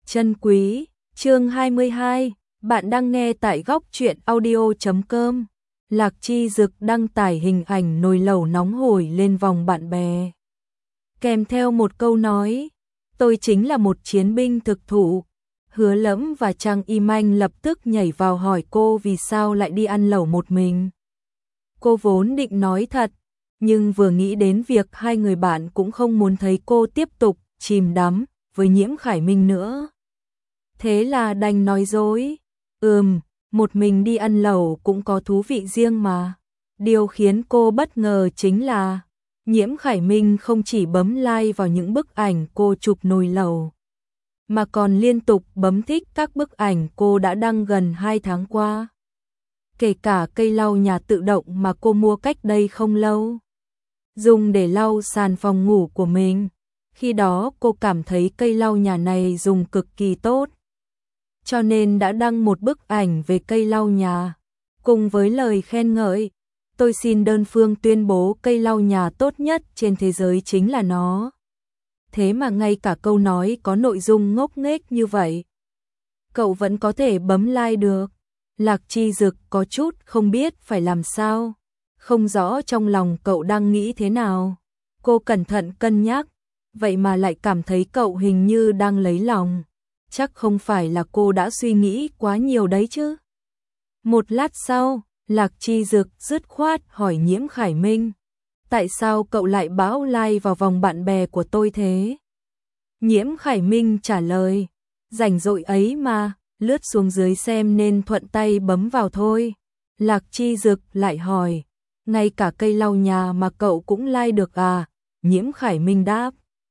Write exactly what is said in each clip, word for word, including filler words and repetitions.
Chân quý, chương hai mươi hai, bạn đang nghe tại góc truyện audio chấm com. Lạc Chi Dực đăng tải hình ảnh nồi lẩu nóng hổi lên vòng bạn bè. Kèm theo một câu nói, tôi chính là một chiến binh thực thụ. Hứa Lẫm và Trang Y Manh lập tức nhảy vào hỏi cô vì sao lại đi ăn lẩu một mình. Cô vốn định nói thật, nhưng vừa nghĩ đến việc hai người bạn cũng không muốn thấy cô tiếp tục chìm đắm với Nhiễm Khải Minh nữa. Thế là đành nói dối. Ừm, một mình đi ăn lẩu cũng có thú vị riêng mà. Điều khiến cô bất ngờ chính là Nhiễm Khải Minh không chỉ bấm like vào những bức ảnh cô chụp nồi lẩu, mà còn liên tục bấm thích các bức ảnh cô đã đăng gần hai tháng qua. Kể cả cây lau nhà tự động mà cô mua cách đây không lâu, dùng để lau sàn phòng ngủ của mình. Khi đó cô cảm thấy cây lau nhà này dùng cực kỳ tốt, cho nên đã đăng một bức ảnh về cây lau nhà, cùng với lời khen ngợi. Tôi xin đơn phương tuyên bố cây lau nhà tốt nhất trên thế giới chính là nó. Thế mà ngay cả câu nói có nội dung ngốc nghếch như vậy, cậu vẫn có thể bấm like được. Lạc Chi Dực có chút không biết phải làm sao, không rõ trong lòng cậu đang nghĩ thế nào. Cô cẩn thận cân nhắc, vậy mà lại cảm thấy cậu hình như đang lấy lòng. Chắc không phải là cô đã suy nghĩ quá nhiều đấy chứ. Một lát sau, Lạc Chi Dực dứt khoát hỏi Nhiễm Khải Minh, tại sao cậu lại báo like vào vòng bạn bè của tôi thế? Nhiễm Khải Minh trả lời, rảnh rỗi ấy mà, lướt xuống dưới xem nên thuận tay bấm vào thôi. Lạc Chi Dực lại hỏi, ngay cả cây lau nhà mà cậu cũng like được à? Nhiễm Khải Minh đáp,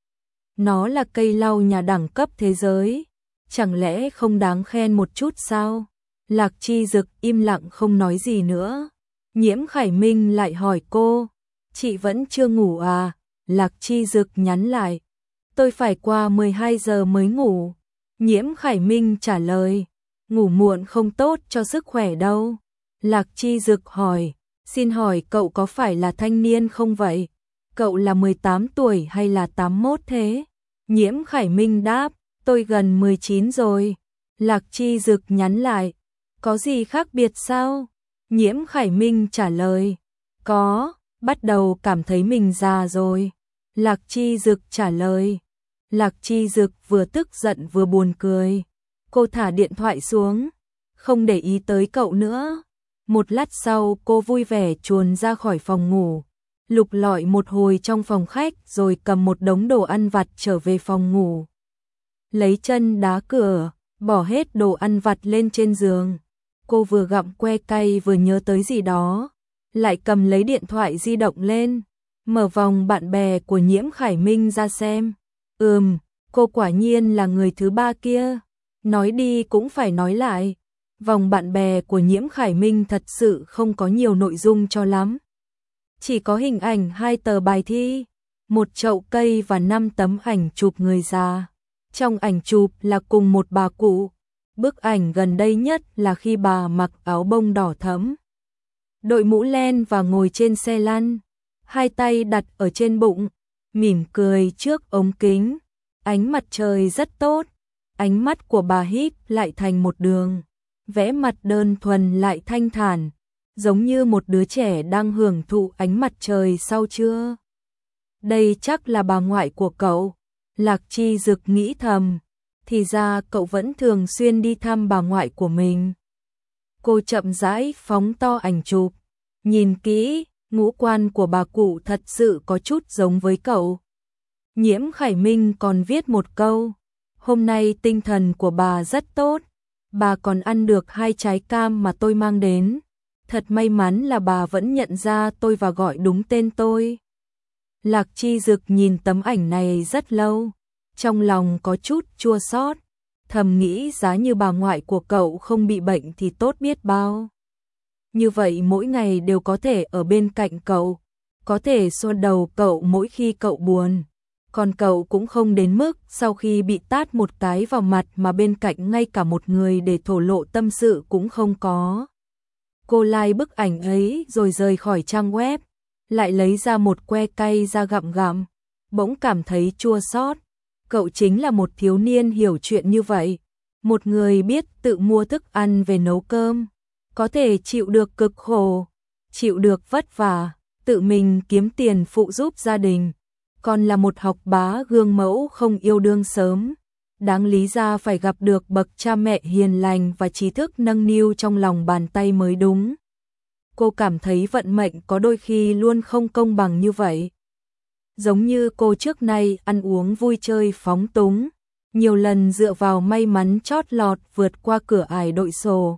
nó là cây lau nhà đẳng cấp thế giới, chẳng lẽ không đáng khen một chút sao? Lạc Chi Dực im lặng không nói gì nữa. Nhiễm Khải Minh lại hỏi cô, chị vẫn chưa ngủ à? Lạc Chi Dực nhắn lại, tôi phải qua mười hai giờ mới ngủ. Nhiễm Khải Minh trả lời, ngủ muộn không tốt cho sức khỏe đâu. Lạc Chi Dực hỏi, xin hỏi cậu có phải là thanh niên không vậy? Cậu là mười tám tuổi hay là tám mốt thế? Nhiễm Khải Minh đáp, tôi gần mười chín rồi. Lạc Chi Dực nhắn lại, có gì khác biệt sao? Nhiễm Khải Minh trả lời, có, bắt đầu cảm thấy mình già rồi. Lạc Chi Dực trả lời. Lạc Chi Dực vừa tức giận vừa buồn cười. Cô thả điện thoại xuống, không để ý tới cậu nữa. Một lát sau cô vui vẻ chuồn ra khỏi phòng ngủ, lục lọi một hồi trong phòng khách rồi cầm một đống đồ ăn vặt trở về phòng ngủ. Lấy chân đá cửa, bỏ hết đồ ăn vặt lên trên giường. Cô vừa gặm que cay vừa nhớ tới gì đó, lại cầm lấy điện thoại di động lên, mở vòng bạn bè của Nhiễm Khải Minh ra xem. Ừm, cô quả nhiên là người thứ ba kia. Nói đi cũng phải nói lại, vòng bạn bè của Nhiễm Khải Minh thật sự không có nhiều nội dung cho lắm. Chỉ có hình ảnh hai tờ bài thi, một chậu cây và năm tấm ảnh chụp người già. Trong ảnh chụp là cùng một bà cụ. Bức ảnh gần đây nhất là khi bà mặc áo bông đỏ thẫm, đội mũ len và ngồi trên xe lăn, hai tay đặt ở trên bụng, mỉm cười trước ống kính. Ánh mặt trời rất tốt, ánh mắt của bà híp lại thành một đường, vẻ mặt đơn thuần lại thanh thản, giống như một đứa trẻ đang hưởng thụ ánh mặt trời sau trưa. Đây chắc là bà ngoại của cậu. Lạc Chi Dực nghĩ thầm, thì ra cậu vẫn thường xuyên đi thăm bà ngoại của mình. Cô chậm rãi phóng to ảnh chụp, nhìn kỹ, ngũ quan của bà cụ thật sự có chút giống với cậu. Nhiễm Khải Minh còn viết một câu, hôm nay tinh thần của bà rất tốt, bà còn ăn được hai trái cam mà tôi mang đến. Thật may mắn là bà vẫn nhận ra tôi và gọi đúng tên tôi. Lạc Chi Dực nhìn tấm ảnh này rất lâu, trong lòng có chút chua xót, thầm nghĩ giá như bà ngoại của cậu không bị bệnh thì tốt biết bao. Như vậy mỗi ngày đều có thể ở bên cạnh cậu, có thể xoa đầu cậu mỗi khi cậu buồn. Còn cậu cũng không đến mức sau khi bị tát một cái vào mặt mà bên cạnh ngay cả một người để thổ lộ tâm sự cũng không có. Cô like bức ảnh ấy rồi rời khỏi trang web, lại lấy ra một que cay ra gặm gặm, bỗng cảm thấy chua xót. Cậu chính là một thiếu niên hiểu chuyện như vậy, một người biết tự mua thức ăn về nấu cơm, có thể chịu được cực khổ, chịu được vất vả, tự mình kiếm tiền phụ giúp gia đình, còn là một học bá gương mẫu không yêu đương sớm. Đáng lý ra phải gặp được bậc cha mẹ hiền lành và trí thức nâng niu trong lòng bàn tay mới đúng. Cô cảm thấy vận mệnh có đôi khi luôn không công bằng như vậy. Giống như cô trước nay ăn uống vui chơi phóng túng, nhiều lần dựa vào may mắn chót lọt vượt qua cửa ải đội sổ.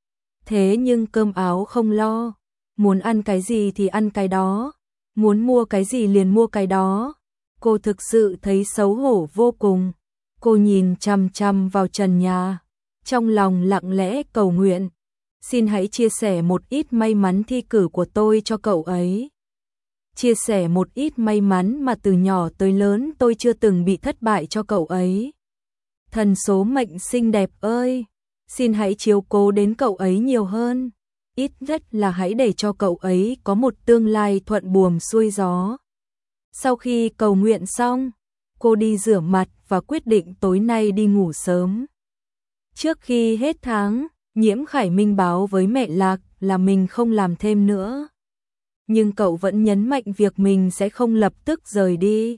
Thế nhưng cơm áo không lo, muốn ăn cái gì thì ăn cái đó, muốn mua cái gì liền mua cái đó. Cô thực sự thấy xấu hổ vô cùng. Cô nhìn chằm chằm vào trần nhà, trong lòng lặng lẽ cầu nguyện. Xin hãy chia sẻ một ít may mắn thi cử của tôi cho cậu ấy. Chia sẻ một ít may mắn mà từ nhỏ tới lớn tôi chưa từng bị thất bại cho cậu ấy. Thần số mệnh xinh đẹp ơi, xin hãy chiếu cố đến cậu ấy nhiều hơn. Ít nhất là hãy để cho cậu ấy có một tương lai thuận buồm xuôi gió. Sau khi cầu nguyện xong, cô đi rửa mặt và quyết định tối nay đi ngủ sớm. Trước khi hết tháng, Nhiễm Khải Minh báo với mẹ Lạc là mình không làm thêm nữa. Nhưng cậu vẫn nhấn mạnh việc mình sẽ không lập tức rời đi,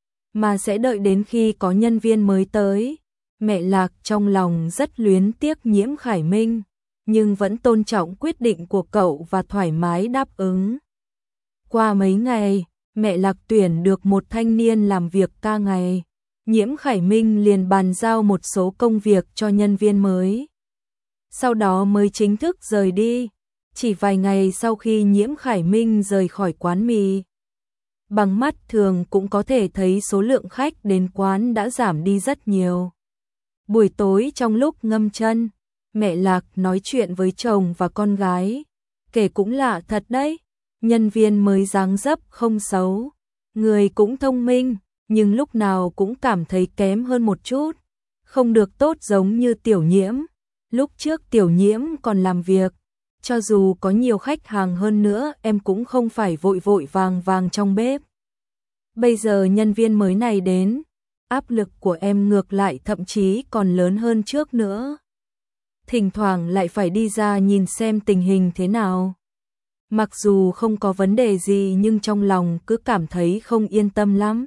mà sẽ đợi đến khi có nhân viên mới tới. Mẹ Lạc trong lòng rất luyến tiếc Nhiễm Khải Minh, nhưng vẫn tôn trọng quyết định của cậu và thoải mái đáp ứng. Qua mấy ngày, mẹ Lạc tuyển được một thanh niên làm việc ca ngày. Nhiễm Khải Minh liền bàn giao một số công việc cho nhân viên mới. Sau đó mới chính thức rời đi. Chỉ vài ngày sau khi Nhiễm Khải Minh rời khỏi quán mì, bằng mắt thường cũng có thể thấy số lượng khách đến quán đã giảm đi rất nhiều. Buổi tối trong lúc ngâm chân, mẹ Lạc nói chuyện với chồng và con gái. Kể cũng lạ thật đấy, nhân viên mới dáng dấp không xấu, người cũng thông minh, nhưng lúc nào cũng cảm thấy kém hơn một chút, không được tốt giống như Tiểu Nhiễm. Lúc trước Tiểu Nhiễm còn làm việc, cho dù có nhiều khách hàng hơn nữa em cũng không phải vội vội vàng vàng trong bếp. Bây giờ nhân viên mới này đến, áp lực của em ngược lại thậm chí còn lớn hơn trước nữa. Thỉnh thoảng lại phải đi ra nhìn xem tình hình thế nào. Mặc dù không có vấn đề gì nhưng trong lòng cứ cảm thấy không yên tâm lắm.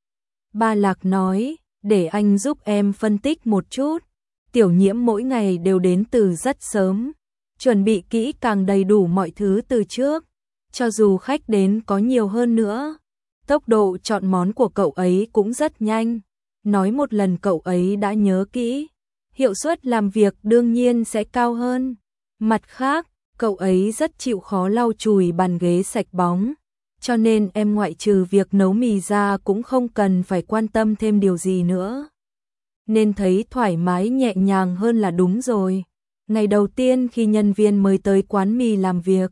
Ba Lạc nói, để anh giúp em phân tích một chút. Tiểu Nhiễm mỗi ngày đều đến từ rất sớm, chuẩn bị kỹ càng đầy đủ mọi thứ từ trước. Cho dù khách đến có nhiều hơn nữa, tốc độ chọn món của cậu ấy cũng rất nhanh. Nói một lần cậu ấy đã nhớ kỹ, hiệu suất làm việc đương nhiên sẽ cao hơn. Mặt khác, cậu ấy rất chịu khó lau chùi bàn ghế sạch bóng, cho nên em ngoại trừ việc nấu mì ra cũng không cần phải quan tâm thêm điều gì nữa. Nên thấy thoải mái nhẹ nhàng hơn là đúng rồi. Ngày đầu tiên khi nhân viên mới tới quán mì làm việc,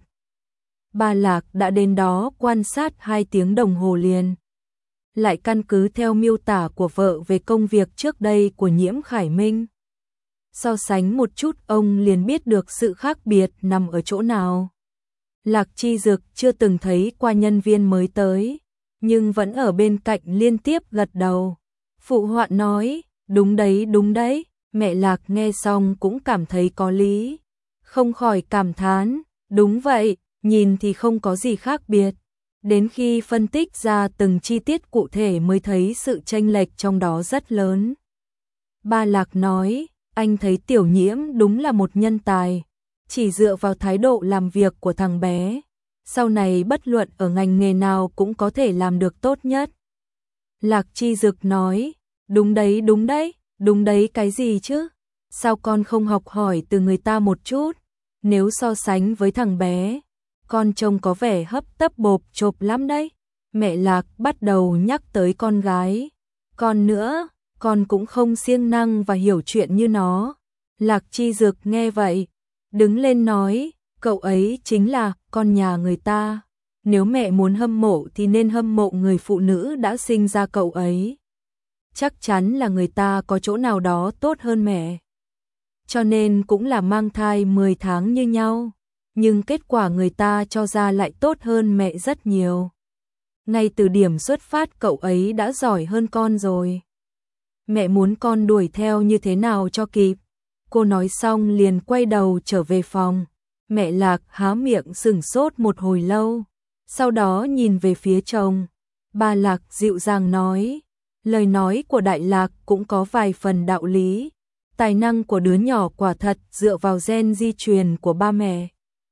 Ba Lạc đã đến đó quan sát hai tiếng đồng hồ liền. Lại căn cứ theo miêu tả của vợ về công việc trước đây của Nhiễm Khải Minh. So sánh một chút ông liền biết được sự khác biệt nằm ở chỗ nào. Lạc Chi Dực chưa từng thấy qua nhân viên mới tới, nhưng vẫn ở bên cạnh liên tiếp gật đầu. Phụ họa nói, đúng đấy đúng đấy. Mẹ Lạc nghe xong cũng cảm thấy có lý, không khỏi cảm thán, đúng vậy, nhìn thì không có gì khác biệt. Đến khi phân tích ra từng chi tiết cụ thể mới thấy sự chênh lệch trong đó rất lớn. Ba Lạc nói, anh thấy Tiểu Nhiễm đúng là một nhân tài, chỉ dựa vào thái độ làm việc của thằng bé, sau này bất luận ở ngành nghề nào cũng có thể làm được tốt nhất. Lạc Chi Dực nói, đúng đấy đúng đấy, đúng đấy cái gì chứ, sao con không học hỏi từ người ta một chút, nếu so sánh với thằng bé, con trông có vẻ hấp tấp bộp chộp lắm đấy. Mẹ Lạc bắt đầu nhắc tới con gái, con nữa, con cũng không siêng năng và hiểu chuyện như nó. Lạc Chi Dực nghe vậy, đứng lên nói, cậu ấy chính là con nhà người ta, nếu mẹ muốn hâm mộ thì nên hâm mộ người phụ nữ đã sinh ra cậu ấy. Chắc chắn là người ta có chỗ nào đó tốt hơn mẹ. Cho nên cũng là mang thai mười tháng như nhau, nhưng kết quả người ta cho ra lại tốt hơn mẹ rất nhiều. Ngay từ điểm xuất phát cậu ấy đã giỏi hơn con rồi. mẹ muốn con đuổi theo như thế nào cho kịp. Cô nói xong liền quay đầu trở về phòng. Mẹ Lạc há miệng sửng sốt một hồi lâu, sau đó nhìn về phía chồng. Ba Lạc dịu dàng nói, lời nói của Đại Lạc cũng có vài phần đạo lý. Tài năng của đứa nhỏ quả thật dựa vào gen di truyền của ba mẹ.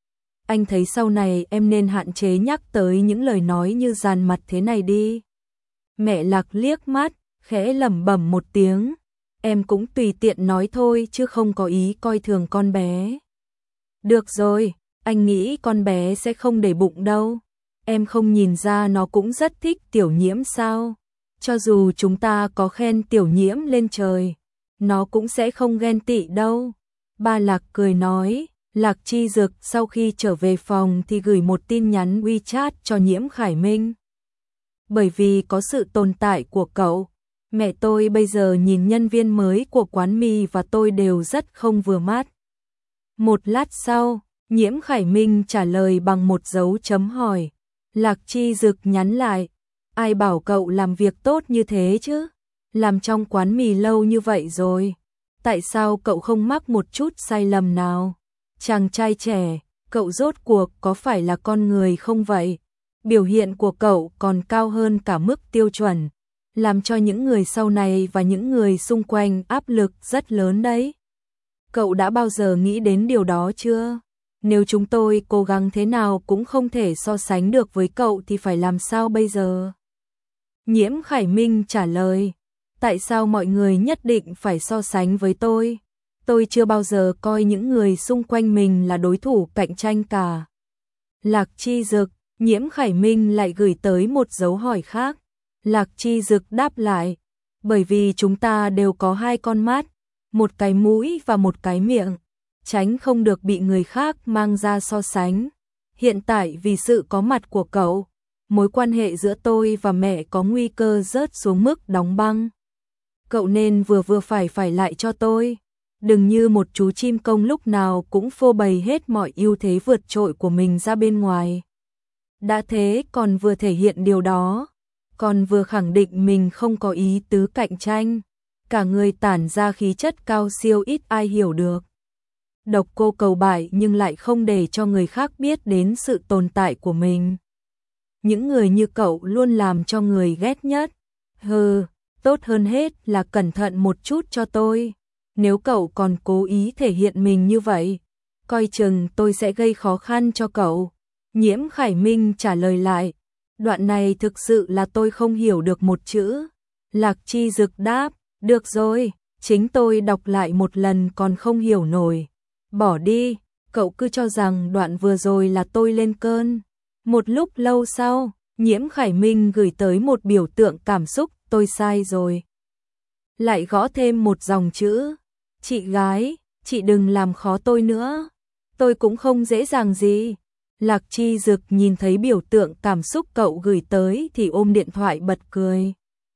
Anh thấy sau này em nên hạn chế nhắc tới những lời nói như dàn mặt thế này đi. Mẹ Lạc liếc mắt, khẽ lẩm bẩm một tiếng. Em cũng tùy tiện nói thôi chứ không có ý coi thường con bé. Được rồi, anh nghĩ con bé sẽ không để bụng đâu. Em không nhìn ra nó cũng rất thích Tiểu Nhiễm sao? Cho dù chúng ta có khen Tiểu Nhiễm lên trời, nó cũng sẽ không ghen tị đâu. Ba Lạc cười nói. Lạc Chi Dực sau khi trở về phòng thì gửi một tin nhắn WeChat cho Nhiễm Khải Minh. Bởi vì có sự tồn tại của cậu, mẹ tôi bây giờ nhìn nhân viên mới của quán mì và tôi đều rất không vừa mắt. Một lát sau, Nhiễm Khải Minh trả lời bằng một dấu chấm hỏi. Lạc Chi Dực nhắn lại, ai bảo cậu làm việc tốt như thế chứ? Làm trong quán mì lâu như vậy rồi, tại sao cậu không mắc một chút sai lầm nào? Chàng trai trẻ, cậu rốt cuộc có phải là con người không vậy? Biểu hiện của cậu còn cao hơn cả mức tiêu chuẩn, làm cho những người sau này và những người xung quanh áp lực rất lớn đấy. Cậu đã bao giờ nghĩ đến điều đó chưa? Nếu chúng tôi cố gắng thế nào cũng không thể so sánh được với cậu thì phải làm sao bây giờ? Nhiễm Khải Minh trả lời, tại sao mọi người nhất định phải so sánh với tôi? Tôi chưa bao giờ coi những người xung quanh mình là đối thủ cạnh tranh cả. Lạc Chi Dực, Nhiễm Khải Minh lại gửi tới một dấu hỏi khác. Lạc Chi Dực đáp lại, bởi vì chúng ta đều có hai con mắt, một cái mũi và một cái miệng, tránh không được bị người khác mang ra so sánh. Hiện tại vì sự có mặt của cậu, mối quan hệ giữa tôi và mẹ có nguy cơ rớt xuống mức đóng băng. Cậu nên vừa vừa phải phải lại cho tôi. Đừng như một chú chim công lúc nào cũng phô bày hết mọi ưu thế vượt trội của mình ra bên ngoài. Đã thế còn vừa thể hiện điều đó, còn vừa khẳng định mình không có ý tứ cạnh tranh. Cả người tản ra khí chất cao siêu ít ai hiểu được. Độc cô cầu bại nhưng lại không để cho người khác biết đến sự tồn tại của mình. Những người như cậu luôn làm cho người ghét nhất. Hừ, tốt hơn hết là cẩn thận một chút cho tôi. Nếu cậu còn cố ý thể hiện mình như vậy, coi chừng tôi sẽ gây khó khăn cho cậu. Nhiễm Khải Minh trả lời lại, đoạn này thực sự là tôi không hiểu được một chữ. Lạc Chi Dực đáp, được rồi, chính tôi đọc lại một lần còn không hiểu nổi. Bỏ đi, cậu cứ cho rằng đoạn vừa rồi là tôi lên cơn. Một lúc lâu sau, Nhiễm Khải Minh gửi tới một biểu tượng cảm xúc, tôi sai rồi. Lại gõ thêm một dòng chữ. Chị gái, chị đừng làm khó tôi nữa. Tôi cũng không dễ dàng gì. Lạc Chi Dực nhìn thấy biểu tượng cảm xúc cậu gửi tới thì ôm điện thoại bật cười.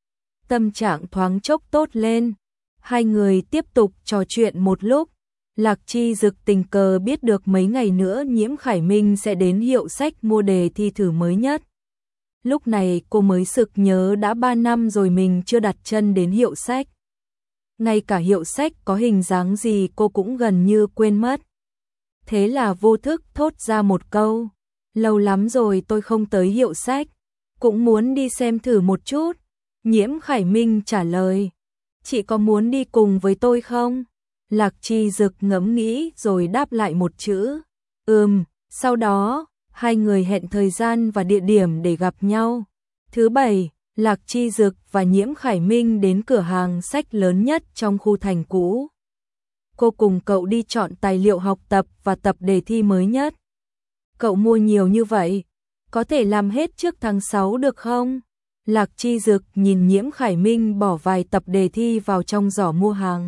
Tâm trạng thoáng chốc tốt lên. Hai người tiếp tục trò chuyện một lúc. Lạc Chi Dực tình cờ biết được mấy ngày nữa Nhiễm Khải Minh sẽ đến hiệu sách mua đề thi thử mới nhất. Lúc này cô mới sực nhớ đã ba năm rồi mình chưa đặt chân đến hiệu sách. Ngay cả hiệu sách có hình dáng gì cô cũng gần như quên mất. Thế là vô thức thốt ra một câu. Lâu lắm rồi tôi không tới hiệu sách. Cũng muốn đi xem thử một chút. Nhiễm Khải Minh trả lời. Chị có muốn đi cùng với tôi không? Lạc Chi Dực ngẫm nghĩ rồi đáp lại một chữ. Ừm, sau đó, hai người hẹn thời gian và địa điểm để gặp nhau. Thứ bảy, Lạc Chi Dực và Nhiễm Khải Minh đến cửa hàng sách lớn nhất trong khu thành cũ. Cô cùng cậu đi chọn tài liệu học tập và tập đề thi mới nhất. Cậu mua nhiều như vậy, có thể làm hết trước tháng sáu được không? Lạc Chi Dực nhìn Nhiễm Khải Minh bỏ vài tập đề thi vào trong giỏ mua hàng.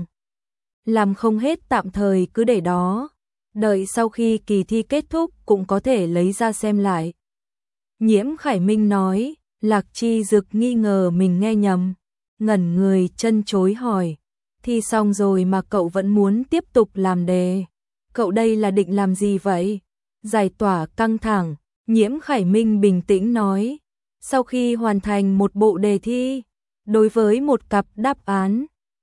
Làm không hết tạm thời cứ để đó, đợi sau khi kỳ thi kết thúc cũng có thể lấy ra xem lại. Nhiễm Khải Minh nói. Lạc Chi Dực nghi ngờ mình nghe nhầm, ngẩn người chân chối hỏi, thi xong rồi mà cậu vẫn muốn tiếp tục làm đề, cậu đây là định làm gì vậy? Giải tỏa căng thẳng, Nhiễm Khải Minh bình tĩnh nói, sau khi hoàn thành một bộ đề thi, đối với một cặp đáp án,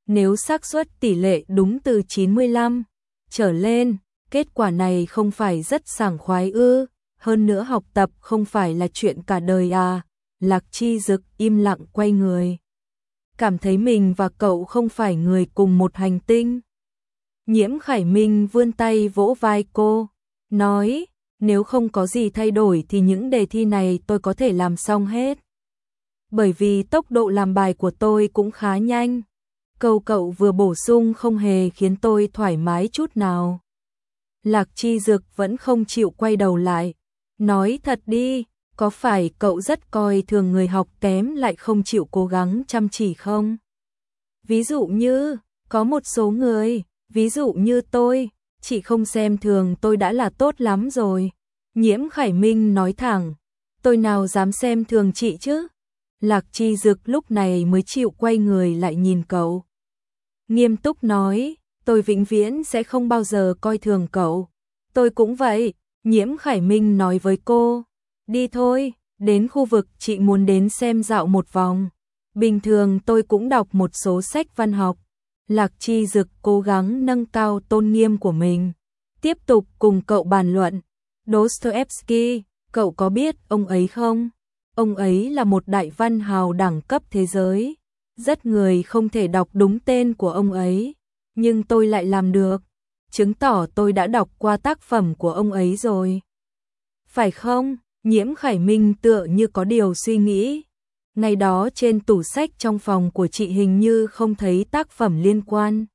Nếu xác suất tỷ lệ đúng từ chín mươi lăm trở lên, kết quả này không phải rất sảng khoái ư? Hơn nữa học tập không phải là chuyện cả đời à? Lạc Chi Dực im lặng quay người. Cảm thấy mình và cậu không phải người cùng một hành tinh. Nhiễm Khải Minh vươn tay vỗ vai cô, nói, nếu không có gì thay đổi thì những đề thi này tôi có thể làm xong hết. Bởi vì tốc độ làm bài của tôi cũng khá nhanh. Câu cậu vừa bổ sung không hề khiến tôi thoải mái chút nào. Lạc Chi Dực vẫn không chịu quay đầu lại. Nói thật đi, có phải cậu rất coi thường người học kém lại không chịu cố gắng chăm chỉ không? Ví dụ như, có một số người, ví dụ như tôi, chị không xem thường tôi đã là tốt lắm rồi. Nhiễm Khải Minh nói thẳng, tôi nào dám xem thường chị chứ? Lạc Chi Dực lúc này mới chịu quay người lại nhìn cậu. Nghiêm túc nói, tôi vĩnh viễn sẽ không bao giờ coi thường cậu. Tôi cũng vậy, Nhiễm Khải Minh nói với cô. Đi thôi, đến khu vực chị muốn đến xem dạo một vòng. Bình thường tôi cũng đọc một số sách văn học. Lạc Chi Dực cố gắng nâng cao tôn nghiêm của mình. Tiếp tục cùng cậu bàn luận. Dostoevsky, cậu có biết ông ấy không? Ông ấy là một đại văn hào đẳng cấp thế giới. Rất người không thể đọc đúng tên của ông ấy. Nhưng tôi lại làm được. Chứng tỏ tôi đã đọc qua tác phẩm của ông ấy rồi. Phải không? Nhiễm Khải Minh tựa như có điều suy nghĩ. Ngày đó trên tủ sách trong phòng của chị hình như không thấy tác phẩm liên quan.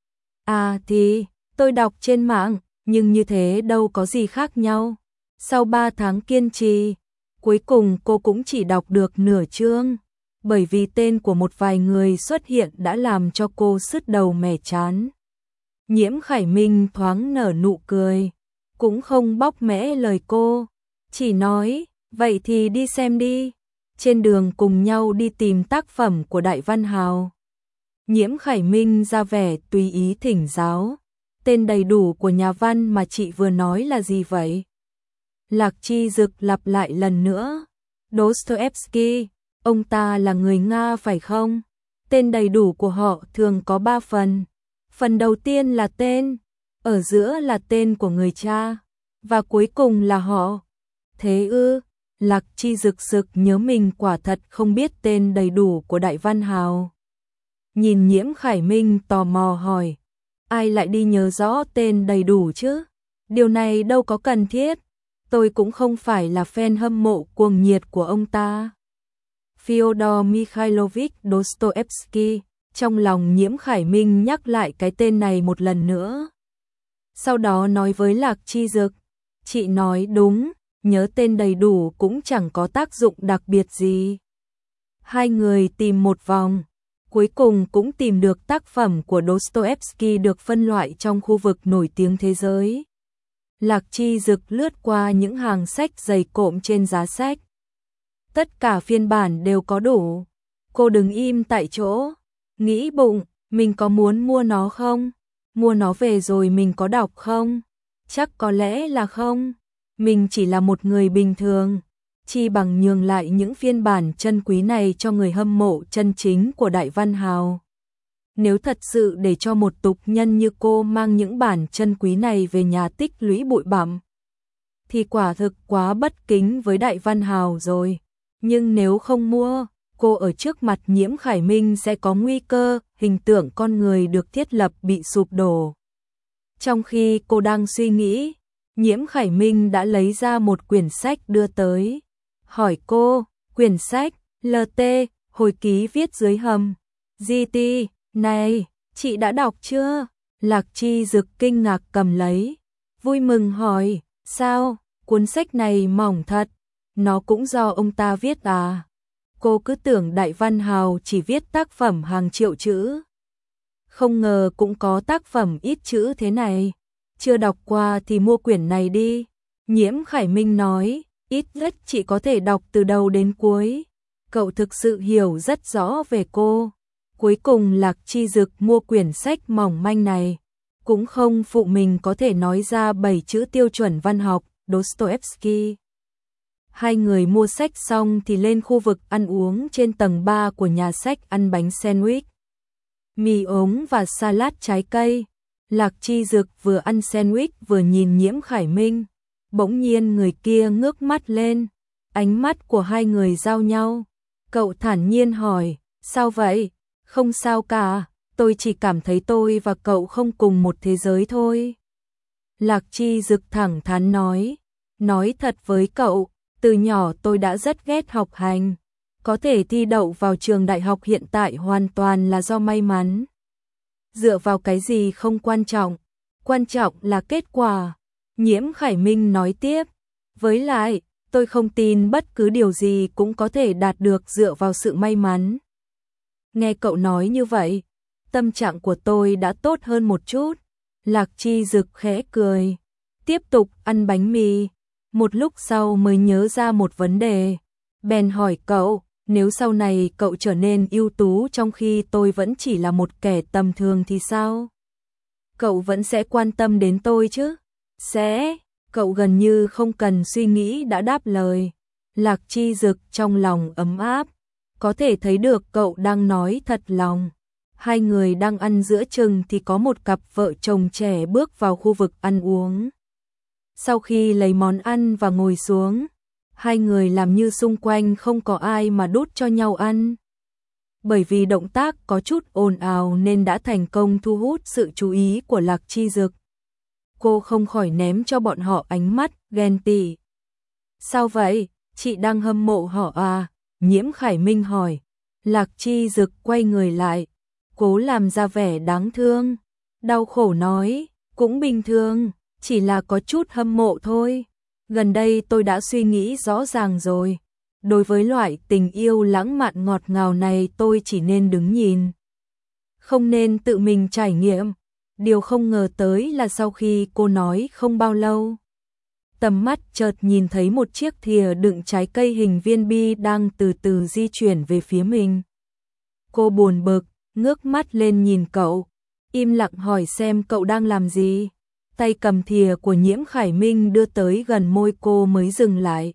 À thì, tôi đọc trên mạng, nhưng như thế đâu có gì khác nhau. Sau ba tháng kiên trì, cuối cùng cô cũng chỉ đọc được nửa chương. Bởi vì tên của một vài người xuất hiện đã làm cho cô sứt đầu mẻ chán. Nhiễm Khải Minh thoáng nở nụ cười, cũng không bóc mẽ lời cô. Chỉ nói, vậy thì đi xem đi. Trên đường cùng nhau đi tìm tác phẩm của đại văn hào. Nhiễm Khải Minh ra vẻ tùy ý thỉnh giáo. Tên đầy đủ của nhà văn mà chị vừa nói là gì vậy? Lạc Chi Dực lặp lại lần nữa. Dostoevsky, ông ta là người Nga phải không? Tên đầy đủ của họ thường có ba phần. Phần đầu tiên là tên, ở giữa là tên của người cha, và cuối cùng là họ. Thế ư? Lạc Chi Dực sực nhớ mình quả thật không biết tên đầy đủ của đại văn hào. Nhìn Nhiễm Khải Minh tò mò hỏi, ai lại đi nhớ rõ tên đầy đủ chứ? Điều này đâu có cần thiết, tôi cũng không phải là fan hâm mộ cuồng nhiệt của ông ta. Fyodor Mikhailovich Dostoevsky, trong lòng Nhiễm Khải Minh nhắc lại cái tên này một lần nữa. Sau đó nói với Lạc Chi Dực, chị nói đúng, nhớ tên đầy đủ cũng chẳng có tác dụng đặc biệt gì. Hai người tìm một vòng, cuối cùng cũng tìm được tác phẩm của Dostoevsky được phân loại trong khu vực nổi tiếng thế giới. Lạc Chi Dực lướt qua những hàng sách dày cộm trên giá sách. Tất cả phiên bản đều có đủ. Cô đứng im tại chỗ, nghĩ bụng, mình có muốn mua nó không? Mua nó về rồi mình có đọc không? Chắc có lẽ là không. Mình chỉ là một người bình thường, chi bằng nhường lại những phiên bản chân quý này cho người hâm mộ chân chính của đại văn hào. Nếu thật sự để cho một tục nhân như cô mang những bản chân quý này về nhà tích lũy bụi bặm, thì quả thực quá bất kính với đại văn hào rồi. Nhưng nếu không mua, cô ở trước mặt Nhiễm Khải Minh sẽ có nguy cơ hình tượng con người được thiết lập bị sụp đổ. Trong khi cô đang suy nghĩ, Nhiễm Khải Minh đã lấy ra một quyển sách đưa tới. Hỏi cô, quyển sách, lờ tê, hồi ký viết dưới hầm. giê tê, này, chị đã đọc chưa? Lạc Chi Dực kinh ngạc cầm lấy. Vui mừng hỏi, sao, cuốn sách này mỏng thật, nó cũng do ông ta viết à? Cô cứ tưởng đại văn hào chỉ viết tác phẩm hàng triệu chữ. Không ngờ cũng có tác phẩm ít chữ thế này. Chưa đọc qua thì mua quyển này đi. Nhiễm Khải Minh nói, ít nhất chị có thể đọc từ đầu đến cuối. Cậu thực sự hiểu rất rõ về cô. Cuối cùng Lạc Chi Dực mua quyển sách mỏng manh này. Cũng không phụ mình có thể nói ra bảy chữ tiêu chuẩn văn học, Dostoevsky. Hai người mua sách xong thì lên khu vực ăn uống trên tầng ba của nhà sách ăn bánh sandwich. mì ống và salad trái cây. Lạc Chi Dực vừa ăn sandwich vừa nhìn Nhiễm Khải Minh. Bỗng nhiên người kia ngước mắt lên, ánh mắt của hai người giao nhau. Cậu thản nhiên hỏi, sao vậy? Không sao cả, tôi chỉ cảm thấy tôi và cậu không cùng một thế giới thôi. Lạc Chi Dực thẳng thắn nói, nói thật với cậu, từ nhỏ tôi đã rất ghét học hành. Có thể thi đậu vào trường đại học hiện tại hoàn toàn là do may mắn. Dựa vào cái gì không quan trọng, quan trọng là kết quả. Nhiễm Khải Minh nói tiếp, với lại, tôi không tin bất cứ điều gì cũng có thể đạt được dựa vào sự may mắn. Nghe cậu nói như vậy, tâm trạng của tôi đã tốt hơn một chút. Lạc Chi Dực khẽ cười, tiếp tục ăn bánh mì. Một lúc sau mới nhớ ra một vấn đề, bèn hỏi cậu, nếu sau này cậu trở nên ưu tú trong khi tôi vẫn chỉ là một kẻ tầm thường thì sao? Cậu vẫn sẽ quan tâm đến tôi chứ? Sẽ, cậu gần như không cần suy nghĩ đã đáp lời. Lạc Chi Dực trong lòng ấm áp, có thể thấy được cậu đang nói thật lòng. Hai người đang ăn giữa chừng thì có một cặp vợ chồng trẻ bước vào khu vực ăn uống. Sau khi lấy món ăn và ngồi xuống, hai người làm như xung quanh không có ai mà đút cho nhau ăn. Bởi vì động tác có chút ồn ào nên đã thành công thu hút sự chú ý của Lạc Chi Dực. Cô không khỏi ném cho bọn họ ánh mắt ghen tị. Sao vậy, chị đang hâm mộ họ à? Nhiễm Khải Minh hỏi. Lạc Chi Dực quay người lại, cố làm ra vẻ đáng thương, đau khổ nói, cũng bình thường, chỉ là có chút hâm mộ thôi. Gần đây tôi đã suy nghĩ rõ ràng rồi. Đối với loại tình yêu lãng mạn ngọt ngào này tôi chỉ nên đứng nhìn, không nên tự mình trải nghiệm. Điều không ngờ tới là sau khi cô nói không bao lâu, tầm mắt chợt nhìn thấy một chiếc thìa đựng trái cây hình viên bi đang từ từ di chuyển về phía mình. Cô buồn bực, ngước mắt lên nhìn cậu, im lặng hỏi xem cậu đang làm gì. Tay cầm thìa của Nhiễm Khải Minh đưa tới gần môi cô mới dừng lại.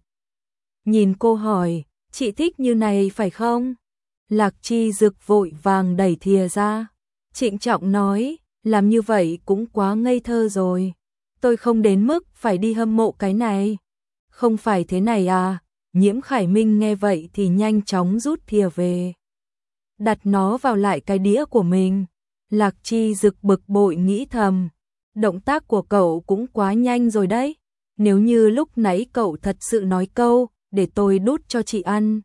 Nhìn cô hỏi, chị thích như này phải không? Lạc Chi Dực vội vàng đẩy thìa ra, trịnh trọng nói, làm như vậy cũng quá ngây thơ rồi. Tôi không đến mức phải đi hâm mộ cái này. Không phải thế này à? Nhiễm Khải Minh nghe vậy thì nhanh chóng rút thìa về, đặt nó vào lại cái đĩa của mình. Lạc Chi Dực bực bội nghĩ thầm, động tác của cậu cũng quá nhanh rồi đấy. Nếu như lúc nãy cậu thật sự nói câu, để tôi đút cho chị ăn,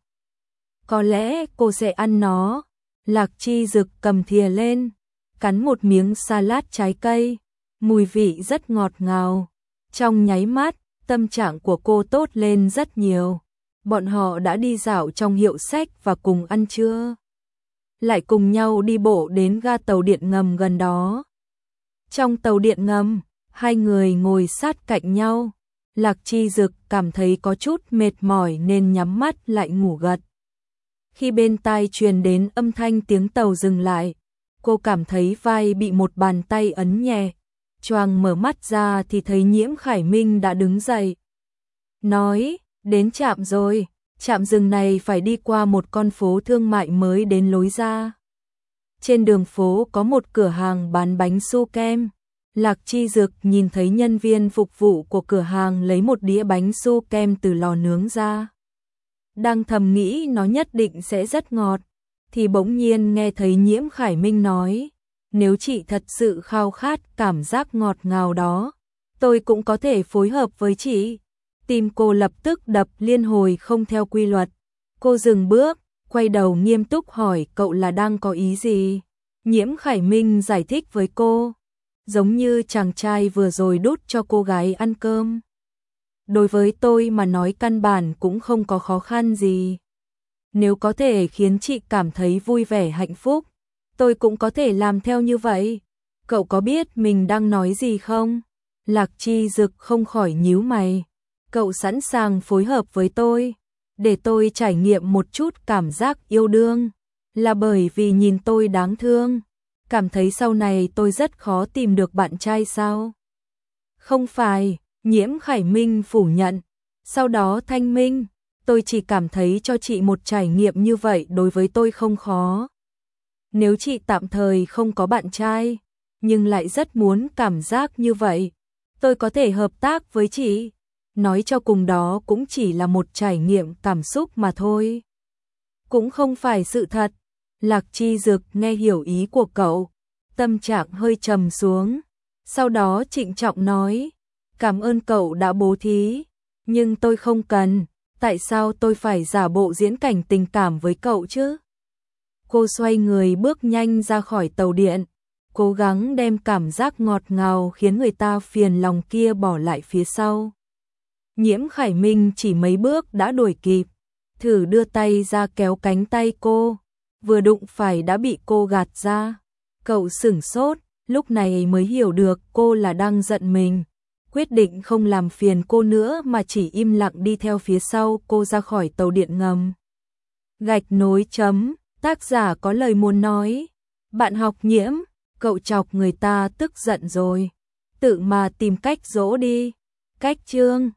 có lẽ cô sẽ ăn nó. Lạc Chi Dực cầm thìa lên, cắn một miếng salad trái cây, mùi vị rất ngọt ngào. Trong nháy mắt, tâm trạng của cô tốt lên rất nhiều. Bọn họ đã đi dạo trong hiệu sách và cùng ăn trưa, lại cùng nhau đi bộ đến ga tàu điện ngầm gần đó. Trong tàu điện ngầm, hai người ngồi sát cạnh nhau. Lạc Chi Dực cảm thấy có chút mệt mỏi nên nhắm mắt lại ngủ gật. Khi bên tai truyền đến âm thanh tiếng tàu dừng lại, cô cảm thấy vai bị một bàn tay ấn nhẹ. Choàng mở mắt ra thì thấy Nhiễm Khải Minh đã đứng dậy. Nói, đến trạm rồi, trạm dừng này phải đi qua một con phố thương mại mới đến lối ra. Trên đường phố có một cửa hàng bán bánh su kem. Lạc Chi Dực nhìn thấy nhân viên phục vụ của cửa hàng lấy một đĩa bánh su kem từ lò nướng ra. Đang thầm nghĩ nó nhất định sẽ rất ngọt, thì bỗng nhiên nghe thấy Nhiễm Khải Minh nói, nếu chị thật sự khao khát cảm giác ngọt ngào đó, tôi cũng có thể phối hợp với chị. Tim cô lập tức đập liên hồi không theo quy luật. Cô dừng bước, quay đầu nghiêm túc hỏi cậu là đang có ý gì. Nhiễm Khải Minh giải thích với cô, giống như chàng trai vừa rồi đút cho cô gái ăn cơm. Đối với tôi mà nói căn bản cũng không có khó khăn gì. Nếu có thể khiến chị cảm thấy vui vẻ hạnh phúc, tôi cũng có thể làm theo như vậy. Cậu có biết mình đang nói gì không? Lạc Chi Dực không khỏi nhíu mày. Cậu sẵn sàng phối hợp với tôi, để tôi trải nghiệm một chút cảm giác yêu đương, là bởi vì nhìn tôi đáng thương, cảm thấy sau này tôi rất khó tìm được bạn trai sao? Không phải, Nhiễm Khải Minh phủ nhận, sau đó thanh minh, tôi chỉ cảm thấy cho chị một trải nghiệm như vậy đối với tôi không khó. Nếu chị tạm thời không có bạn trai, nhưng lại rất muốn cảm giác như vậy, tôi có thể hợp tác với chị. Nói cho cùng đó cũng chỉ là một trải nghiệm cảm xúc mà thôi. Cũng không phải sự thật. Lạc Chi Dực nghe hiểu ý của cậu, tâm trạng hơi trầm xuống. Sau đó trịnh trọng nói, cảm ơn cậu đã bố thí, nhưng tôi không cần. Tại sao tôi phải giả bộ diễn cảnh tình cảm với cậu chứ? Cô xoay người bước nhanh ra khỏi tàu điện, cố gắng đem cảm giác ngọt ngào khiến người ta phiền lòng kia bỏ lại phía sau. Nhiễm Khải Minh chỉ mấy bước đã đuổi kịp, thử đưa tay ra kéo cánh tay cô, vừa đụng phải đã bị cô gạt ra. Cậu sửng sốt, lúc này mới hiểu được cô là đang giận mình, quyết định không làm phiền cô nữa mà chỉ im lặng đi theo phía sau cô ra khỏi tàu điện ngầm. Gạch nối chấm, tác giả có lời muốn nói. Bạn học Nhiễm, cậu chọc người ta tức giận rồi, tự mà tìm cách dỗ đi. Cách chương